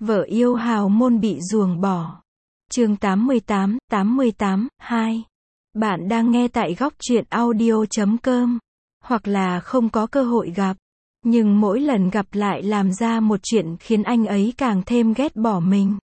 Vợ yêu hào môn bị ruồng bỏ. Chương 88, 2. Bạn đang nghe tại góc truyện audio.com, hoặc là không có cơ hội gặp, nhưng mỗi lần gặp lại làm ra một chuyện khiến anh ấy càng thêm ghét bỏ mình.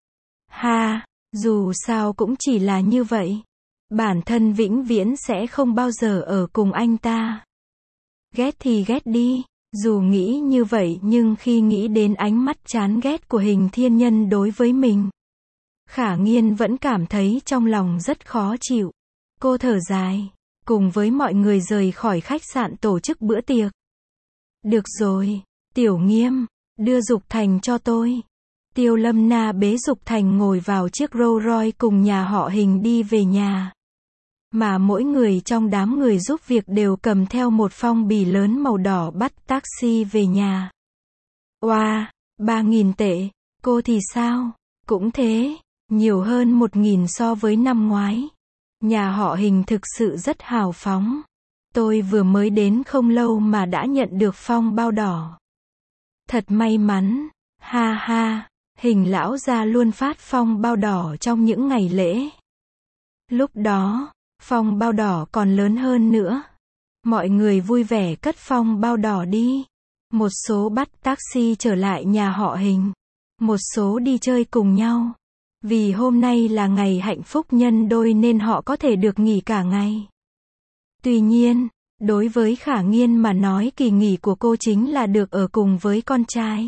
Ha, dù sao cũng chỉ là như vậy. Bản thân vĩnh viễn sẽ không bao giờ ở cùng anh ta. Ghét thì ghét đi. Dù nghĩ như vậy nhưng khi nghĩ đến ánh mắt chán ghét của Hình Thiên Nhân đối với mình, Khả Nghiên vẫn cảm thấy trong lòng rất khó chịu. Cô thở dài, cùng với mọi người rời khỏi khách sạn tổ chức bữa tiệc. Được rồi, Tiểu Nghiêm, đưa Dục Thành cho tôi. Tiêu Lâm Na bế Dục Thành ngồi vào chiếc Rolls Royce cùng nhà họ Hình đi về nhà. Mà mỗi người trong đám người giúp việc đều cầm theo một phong bì lớn màu đỏ bắt taxi về nhà. Oa, 3.000 tệ, cô thì sao? Cũng thế, nhiều hơn 1.000 so với năm ngoái. Nhà họ Hình thực sự rất hào phóng. Tôi vừa mới đến không lâu mà đã nhận được phong bao đỏ. Thật may mắn, ha ha, Hình lão gia luôn phát phong bao đỏ trong những ngày lễ. Lúc đó, phong bao đỏ còn lớn hơn nữa. Mọi người vui vẻ cất phong bao đỏ đi. Một số bắt taxi trở lại nhà họ Hình. Một số đi chơi cùng nhau. Vì hôm nay là ngày hạnh phúc nhân đôi nên họ có thể được nghỉ cả ngày. Tuy nhiên, đối với Khả Nghiên mà nói kỳ nghỉ của cô chính là được ở cùng với con trai.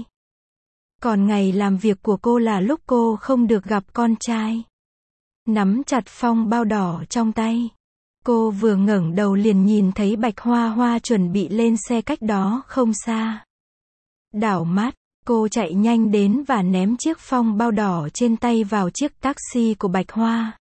Còn ngày làm việc của cô là lúc cô không được gặp con trai. Nắm chặt phong bao đỏ trong tay. Cô vừa ngẩng đầu liền nhìn thấy Bạch Hoa Hoa chuẩn bị lên xe cách đó không xa. Đảo mắt, cô chạy nhanh đến và ném chiếc phong bao đỏ trên tay vào chiếc taxi của Bạch Hoa.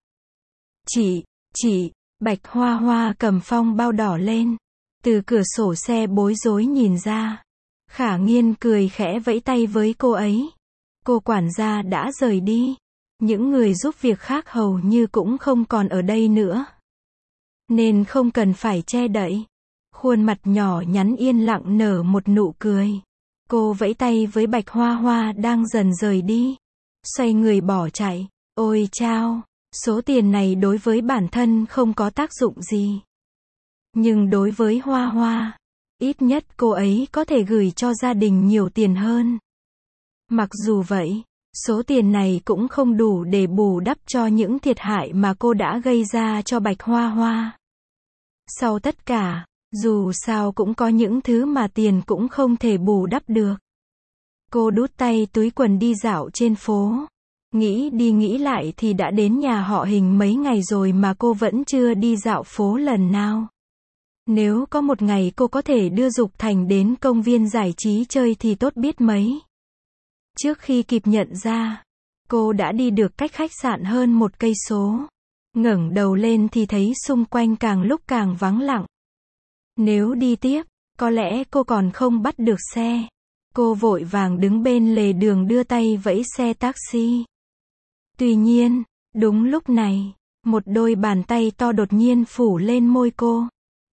Chị, Bạch Hoa Hoa cầm phong bao đỏ lên. Từ cửa sổ xe bối rối nhìn ra. Khả Nghiên cười khẽ vẫy tay với cô ấy. Cô quản gia đã rời đi. Những người giúp việc khác hầu như cũng không còn ở đây nữa. Nên không cần phải che đậy. Khuôn mặt nhỏ nhắn yên lặng nở một nụ cười. Cô vẫy tay với Bạch Hoa Hoa đang dần rời đi. Xoay người bỏ chạy. Ôi chao, số tiền này đối với bản thân không có tác dụng gì. Nhưng đối với Hoa Hoa, ít nhất cô ấy có thể gửi cho gia đình nhiều tiền hơn. Mặc dù vậy, số tiền này cũng không đủ để bù đắp cho những thiệt hại mà cô đã gây ra cho Bạch Hoa Hoa. Sau tất cả, dù sao cũng có những thứ mà tiền cũng không thể bù đắp được. Cô đút tay túi quần đi dạo trên phố. Nghĩ đi nghĩ lại thì đã đến nhà họ Hình mấy ngày rồi mà cô vẫn chưa đi dạo phố lần nào. Nếu có một ngày cô có thể đưa Dục Thành đến công viên giải trí chơi thì tốt biết mấy. Trước khi kịp nhận ra, cô đã đi được cách khách sạn hơn 1 cây số. Ngẩng đầu lên thì thấy xung quanh càng lúc càng vắng lặng. Nếu đi tiếp, có lẽ cô còn không bắt được xe. Cô vội vàng đứng bên lề đường đưa tay vẫy xe taxi. Tuy nhiên, đúng lúc này, một đôi bàn tay to đột nhiên phủ lên môi cô.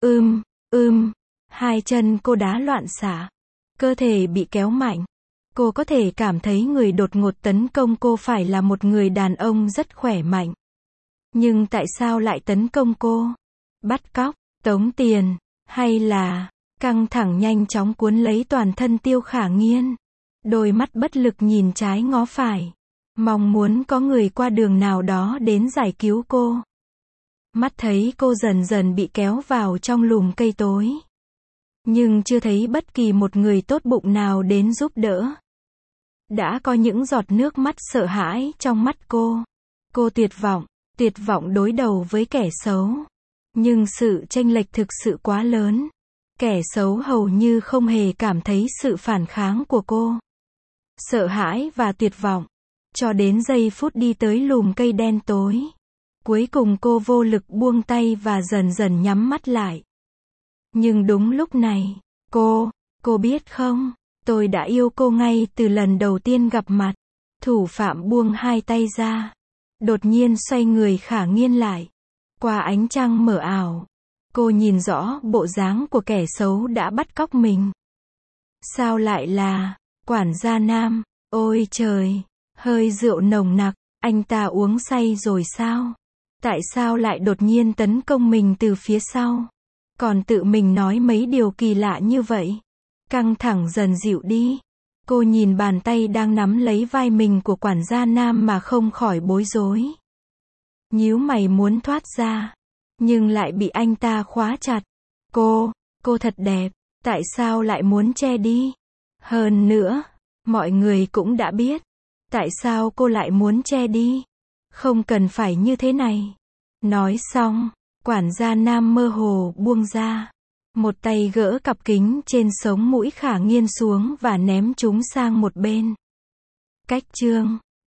Hai chân cô đá loạn xạ. Cơ thể bị kéo mạnh. Cô có thể cảm thấy người đột ngột tấn công cô phải là một người đàn ông rất khỏe mạnh. Nhưng tại sao lại tấn công cô? Bắt cóc, tống tiền, hay là... Căng thẳng nhanh chóng cuốn lấy toàn thân Tiêu Khả Nghiên. Đôi mắt bất lực nhìn trái ngó phải. Mong muốn có người qua đường nào đó đến giải cứu cô. Mắt thấy cô dần dần bị kéo vào trong lùm cây tối. Nhưng chưa thấy bất kỳ một người tốt bụng nào đến giúp đỡ. Đã có những giọt nước mắt sợ hãi trong mắt cô. Cô tuyệt vọng đối đầu với kẻ xấu. Nhưng sự chênh lệch thực sự quá lớn. Kẻ xấu hầu như không hề cảm thấy sự phản kháng của cô. Sợ hãi và tuyệt vọng. Cho đến giây phút đi tới lùm cây đen tối. Cuối cùng cô vô lực buông tay và dần dần nhắm mắt lại. Nhưng đúng lúc này, cô biết không, tôi đã yêu cô ngay từ lần đầu tiên gặp mặt. Thủ phạm buông hai tay ra. Đột nhiên xoay người Khả Nghiên lại. Qua ánh trăng mờ ảo, cô nhìn rõ bộ dáng của kẻ xấu đã bắt cóc mình. Sao lại là quản gia nam? Ôi trời, Hơi rượu nồng nặc, anh ta uống say rồi sao? Tại sao lại đột nhiên tấn công mình từ phía sau? Còn tự mình nói mấy điều kỳ lạ như vậy. Căng thẳng dần dịu đi. Cô nhìn bàn tay đang nắm lấy vai mình của quản gia nam mà không khỏi bối rối. Nhíu mày muốn thoát ra, nhưng lại bị anh ta khóa chặt. Cô thật đẹp, tại sao lại muốn che đi? Hơn nữa, mọi người cũng đã biết. Tại sao cô lại muốn che đi? Không cần phải như thế này. Nói xong, quản gia nam mơ hồ buông ra. Một tay gỡ cặp kính trên sống mũi Khả Nghiên xuống và ném chúng sang một bên. Cách chương